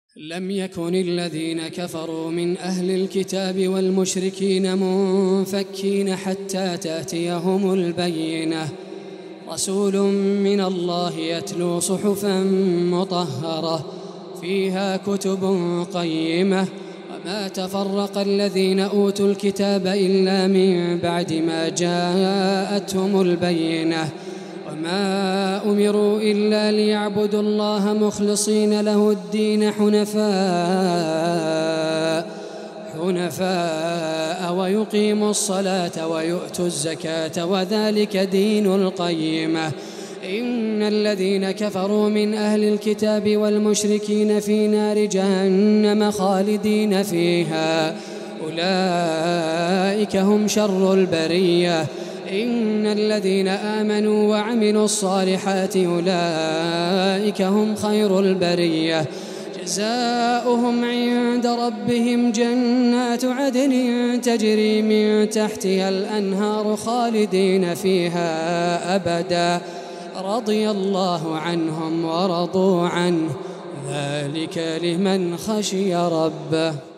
لم يكن الذين كفروا من أهل الكتاب والمشركين منفكين حتى تأتيهم البينة رسول من الله يتلو صحفا مطهرة فيها كتب قيمة وما تفرق الذين أوتوا الكتاب إلا من بعد ما جاءتهم البينة وما أمروا إلا ليعبدوا الله مخلصين له الدين حنفاء ويقيموا الصلاة ويؤتوا الزكاة وذلك دين القيمة. إن الذين كفروا من أهل الكتاب والمشركين في نار جهنم خالدين فيها أولئك هم شر البرية. إن الذين آمنوا وعملوا الصالحات أولئك هم خير البرية جزاؤهم عند ربهم جنات عدن تجري من تحتها الأنهار خالدين فيها أبدا رضي الله عنهم ورضوا عنه ذلك لمن خشي ربه.